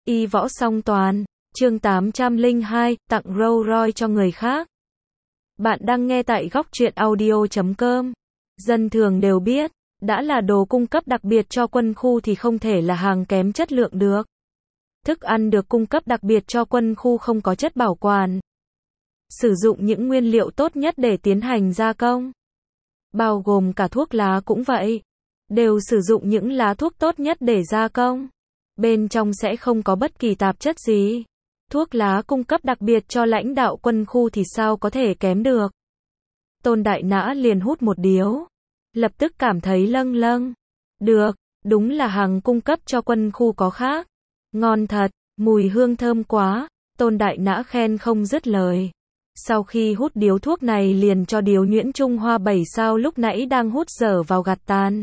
Y võ song toàn, chương 802, tặng Rolls Royce cho người khác. Bạn đang nghe tại góc truyện audio.com. Dân thường đều biết, đã là đồ cung cấp đặc biệt cho quân khu thì không thể là hàng kém chất lượng được. Thức ăn được cung cấp đặc biệt cho quân khu không có chất bảo quản. Sử dụng những nguyên liệu tốt nhất để tiến hành gia công. Bao gồm cả thuốc lá cũng vậy. Đều sử dụng những lá thuốc tốt nhất để gia công. Bên trong sẽ không có bất kỳ tạp chất gì. Thuốc lá cung cấp đặc biệt cho lãnh đạo quân khu thì sao có thể kém được. Tôn Đại Nã liền hút một điếu. Lập tức cảm thấy lâng lâng. Được, đúng là hàng cung cấp cho quân khu có khác. Ngon thật, mùi hương thơm quá. Tôn Đại Nã khen không dứt lời. Sau khi hút điếu thuốc này liền cho điếu nhuyễn Trung Hoa 7 sao lúc nãy đang hút dở vào gạt tàn.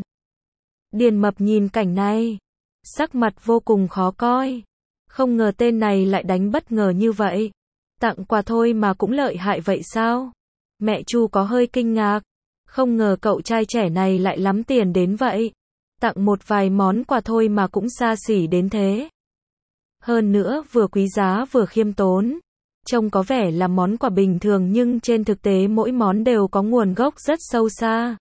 Điền Mập nhìn cảnh này. Sắc mặt vô cùng khó coi. Không ngờ tên này lại đánh bất ngờ như vậy. Tặng quà thôi mà cũng lợi hại vậy sao? Mẹ Chu có hơi kinh ngạc. Không ngờ cậu trai trẻ này lại lắm tiền đến vậy. Tặng một vài món quà thôi mà cũng xa xỉ đến thế. Hơn nữa vừa quý giá vừa khiêm tốn. Trông có vẻ là món quà bình thường nhưng trên thực tế mỗi món đều có nguồn gốc rất sâu xa.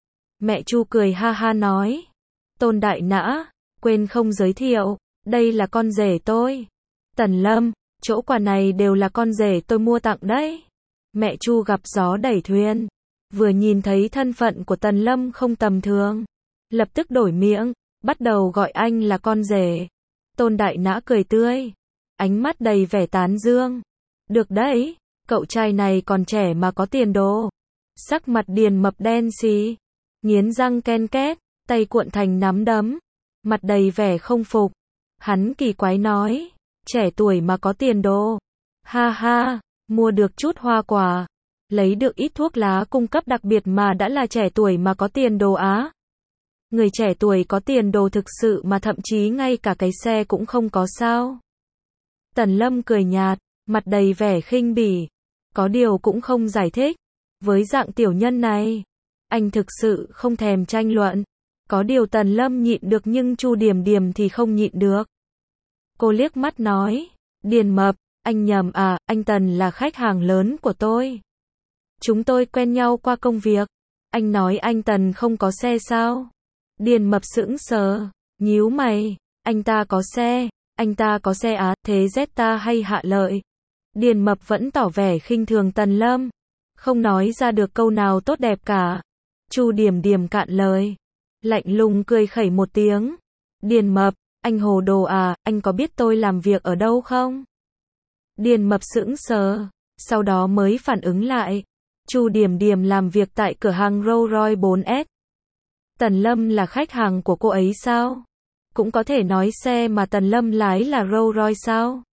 Mẹ Chu cười ha ha nói. Tôn Đại Nã, quên không giới thiệu, đây là con rể tôi. Tần Lâm, chỗ quà này đều là con rể tôi mua tặng đấy. Mẹ Chu gặp gió đẩy thuyền. Vừa nhìn thấy thân phận của Tần Lâm không tầm thường. Lập tức đổi miệng, bắt đầu gọi anh là con rể. Tôn Đại Nã cười tươi. Ánh mắt đầy vẻ tán dương. Được đấy, cậu trai này còn trẻ mà có tiền đồ. Sắc mặt Điền Mập đen xì. Nghiến răng ken két, tay cuộn thành nắm đấm. Mặt đầy vẻ không phục. Hắn kỳ quái nói. Trẻ tuổi mà có tiền đồ. Ha ha, mua được chút hoa quả. Lấy được ít thuốc lá cung cấp đặc biệt mà đã là trẻ tuổi mà có tiền đồ á. Người trẻ tuổi có tiền đồ thực sự mà thậm chí ngay cả cái xe cũng không có sao. Tần Lâm cười nhạt, mặt đầy vẻ khinh bỉ. Có điều cũng không giải thích. Với dạng tiểu nhân này, anh thực sự không thèm tranh luận. Có điều Tần Lâm nhịn được nhưng Chu Điềm Điềm thì không nhịn được. Cô liếc mắt nói, Điền Mập, anh nhầm à, anh Tần là khách hàng lớn của tôi. Chúng tôi quen nhau qua công việc. Anh nói anh Tần không có xe sao? Điền Mập sững sờ, nhíu mày, anh ta có xe á, thế Zeta hay Hạ Lợi? Điền Mập vẫn tỏ vẻ khinh thường Tần Lâm, không nói ra được câu nào tốt đẹp cả. Chu Điềm Điềm cạn lời, lạnh lùng cười khẩy một tiếng. Điền Mập, anh hồ đồ à, anh có biết tôi làm việc ở đâu không? Điền Mập sững sờ, sau đó mới phản ứng lại. Chu Điềm Điềm làm việc tại cửa hàng Rolls Royce 4S. Tần Lâm là khách hàng của cô ấy sao? Cũng có thể nói xe mà Tần Lâm lái là Rolls Royce sao?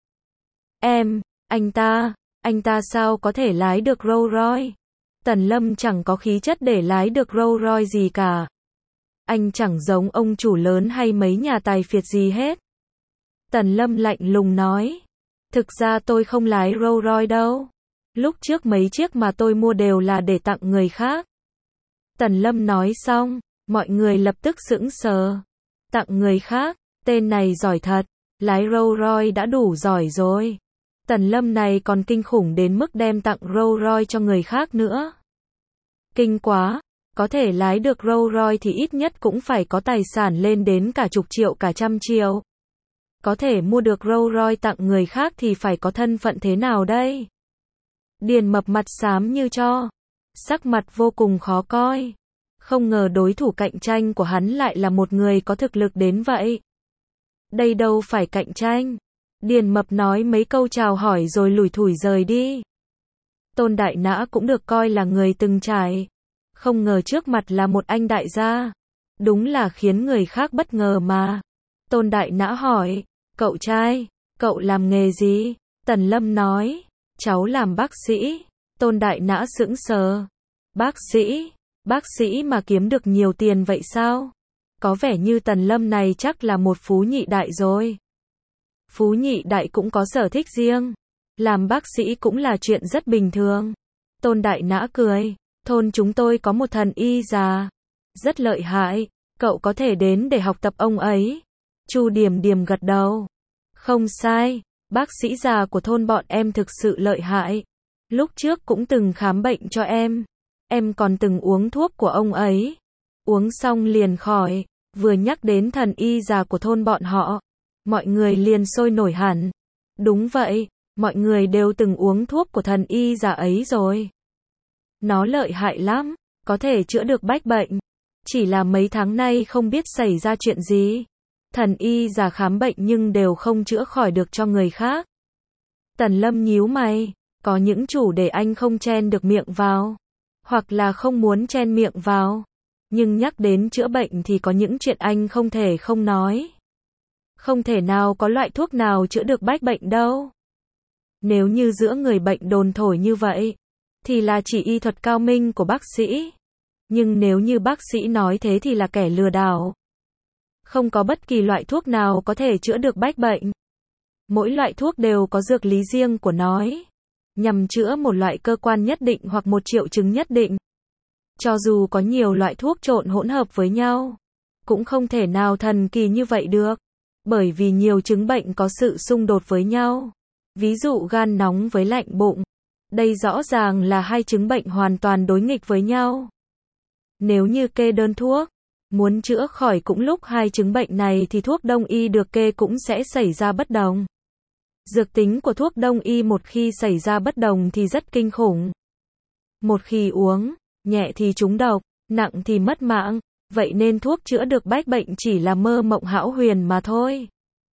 Anh ta sao có thể lái được Rolls Royce? Tần Lâm chẳng có khí chất để lái được Rolls Royce gì cả. Anh chẳng giống ông chủ lớn hay mấy nhà tài phiệt gì hết. Tần Lâm lạnh lùng nói. Thực ra tôi không lái Rolls Royce đâu. Lúc trước mấy chiếc mà tôi mua đều là để tặng người khác. Tần Lâm nói xong, mọi người lập tức sững sờ. Tặng người khác, tên này giỏi thật, lái Rolls Royce đã đủ giỏi rồi. Tần Lâm này còn kinh khủng đến mức đem tặng Rolls Royce cho người khác nữa. Kinh quá, có thể lái được Rolls Royce thì ít nhất cũng phải có tài sản lên đến cả chục triệu cả trăm triệu. Có thể mua được Rolls Royce tặng người khác thì phải có thân phận thế nào đây? Điền Mập mặt xám như tro, sắc mặt vô cùng khó coi. Không ngờ đối thủ cạnh tranh của hắn lại là một người có thực lực đến vậy. Đây đâu phải cạnh tranh. Điền Mập nói mấy câu chào hỏi rồi lủi thủi rời đi. Tôn Đại Nã cũng được coi là người từng trải. Không ngờ trước mặt là một anh đại gia. Đúng là khiến người khác bất ngờ mà. Tôn Đại Nã hỏi, cậu trai, cậu làm nghề gì? Tần Lâm nói, cháu làm bác sĩ. Tôn Đại Nã sững sờ. Bác sĩ mà kiếm được nhiều tiền vậy sao? Có vẻ như Tần Lâm này chắc là một phú nhị đại rồi. Phú nhị đại cũng có sở thích riêng. Làm bác sĩ cũng là chuyện rất bình thường. Tôn Đại Nã cười. Thôn chúng tôi có một thần y già. Rất lợi hại. Cậu có thể đến để học tập ông ấy. Chu Điềm Điềm gật đầu. Không sai, bác sĩ già của thôn bọn em thực sự lợi hại. Lúc trước cũng từng khám bệnh cho em còn từng uống thuốc của ông ấy. Uống xong liền khỏi, vừa nhắc đến thần y già của thôn bọn họ, mọi người liền sôi nổi hẳn. Đúng vậy, mọi người đều từng uống thuốc của thần y già ấy rồi. Nó lợi hại lắm, có thể chữa được bách bệnh. Chỉ là mấy tháng nay không biết xảy ra chuyện gì. Thần y già khám bệnh nhưng đều không chữa khỏi được cho người khác. Tần Lâm nhíu mày, có những chủ đề anh không chen được miệng vào, hoặc là không muốn chen miệng vào. Nhưng nhắc đến chữa bệnh thì có những chuyện anh không thể không nói. Không thể nào có loại thuốc nào chữa được bách bệnh đâu. Nếu như giữa người bệnh đồn thổi như vậy, thì là chỉ y thuật cao minh của bác sĩ. Nhưng nếu như bác sĩ nói thế thì là kẻ lừa đảo. Không có bất kỳ loại thuốc nào có thể chữa được bách bệnh. Mỗi loại thuốc đều có dược lý riêng của nó, nhằm chữa một loại cơ quan nhất định hoặc một triệu chứng nhất định. Cho dù có nhiều loại thuốc trộn hỗn hợp với nhau, cũng không thể nào thần kỳ như vậy được. Bởi vì nhiều chứng bệnh có sự xung đột với nhau. Ví dụ gan nóng với lạnh bụng. Đây rõ ràng là hai chứng bệnh hoàn toàn đối nghịch với nhau. Nếu như kê đơn thuốc, muốn chữa khỏi cũng lúc hai chứng bệnh này thì thuốc đông y được kê cũng sẽ xảy ra bất đồng. Dược tính của thuốc đông y một khi xảy ra bất đồng thì rất kinh khủng. Một khi uống, nhẹ thì trúng độc, nặng thì mất mạng. Vậy nên thuốc chữa được bách bệnh chỉ là mơ mộng hão huyền mà thôi.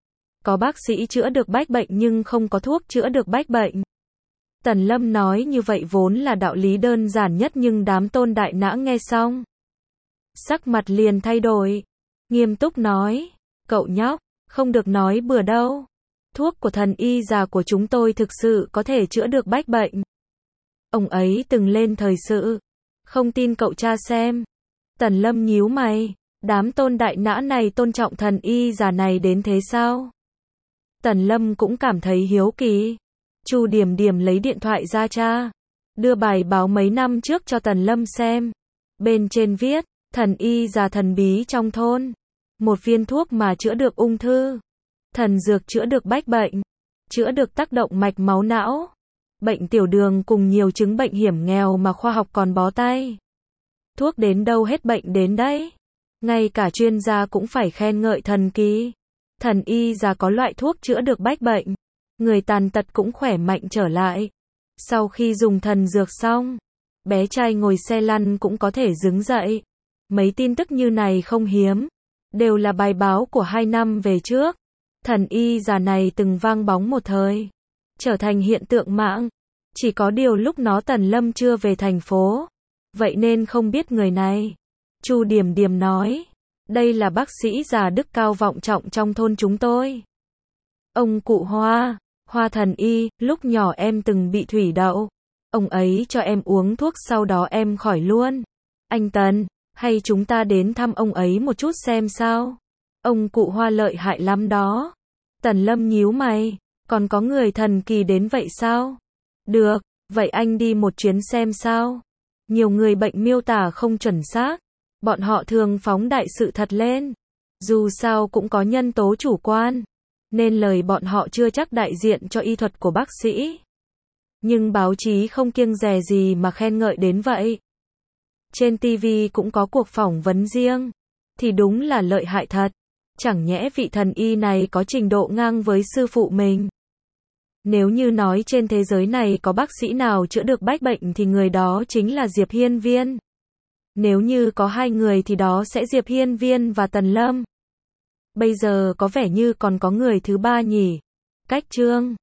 Có bác sĩ chữa được bách bệnh nhưng không có thuốc chữa được bách bệnh. Tần Lâm nói như vậy vốn là đạo lý đơn giản nhất nhưng đám Tôn Đại Nã nghe xong, sắc mặt liền thay đổi, nghiêm túc nói, cậu nhóc, không được nói bừa đâu. Thuốc của thần y già của chúng tôi thực sự có thể chữa được bách bệnh. Ông ấy từng lên thời sự, không tin cậu tra xem. Tần Lâm nhíu mày, đám Tôn Đại Nã này tôn trọng thần y già này đến thế sao? Tần Lâm cũng cảm thấy hiếu kỳ. Chu Điểm Điểm lấy điện thoại ra tra, đưa bài báo mấy năm trước cho Tần Lâm xem. Bên trên viết, thần y già thần bí trong thôn. Một viên thuốc mà chữa được ung thư. Thần dược chữa được bách bệnh. Chữa được tác động mạch máu não. Bệnh tiểu đường cùng nhiều chứng bệnh hiểm nghèo mà khoa học còn bó tay. Thuốc đến đâu hết bệnh đến đấy. Ngay cả chuyên gia cũng phải khen ngợi thần kỳ. Thần y già có loại thuốc chữa được bách bệnh. Người tàn tật cũng khỏe mạnh trở lại. Sau khi dùng thần dược xong, bé trai ngồi xe lăn cũng có thể đứng dậy. Mấy tin tức như này không hiếm. Đều là bài báo của 2 năm về trước. Thần y già này từng vang bóng một thời. Trở thành hiện tượng mạng. Chỉ có điều lúc nó Tần Lâm chưa về thành phố. Vậy nên không biết người này. Chu Điểm Điểm nói. Đây là bác sĩ già đức cao vọng trọng trong thôn chúng tôi. Ông cụ Hoa, Hoa thần y, lúc nhỏ em từng bị thủy đậu. Ông ấy cho em uống thuốc sau đó em khỏi luôn. Anh Tần, hay chúng ta đến thăm ông ấy một chút xem sao? Ông cụ Hoa lợi hại lắm đó. Tần Lâm nhíu mày, còn có người thần kỳ đến vậy sao? Được, vậy anh đi một chuyến xem sao? Nhiều người bệnh miêu tả không chuẩn xác. Bọn họ thường phóng đại sự thật lên. Dù sao cũng có nhân tố chủ quan. Nên lời bọn họ chưa chắc đại diện cho y thuật của bác sĩ. Nhưng báo chí không kiêng dè gì mà khen ngợi đến vậy. Trên TV cũng có cuộc phỏng vấn riêng. Thì đúng là lợi hại thật. Chẳng nhẽ vị thần y này có trình độ ngang với sư phụ mình. Nếu như nói trên thế giới này có bác sĩ nào chữa được bách bệnh thì người đó chính là Diệp Hiên Viên. Nếu như có hai người thì đó sẽ Diệp Hiên Viên và Tần Lâm. Bây giờ có vẻ như còn có người thứ ba nhỉ. Cách Trương.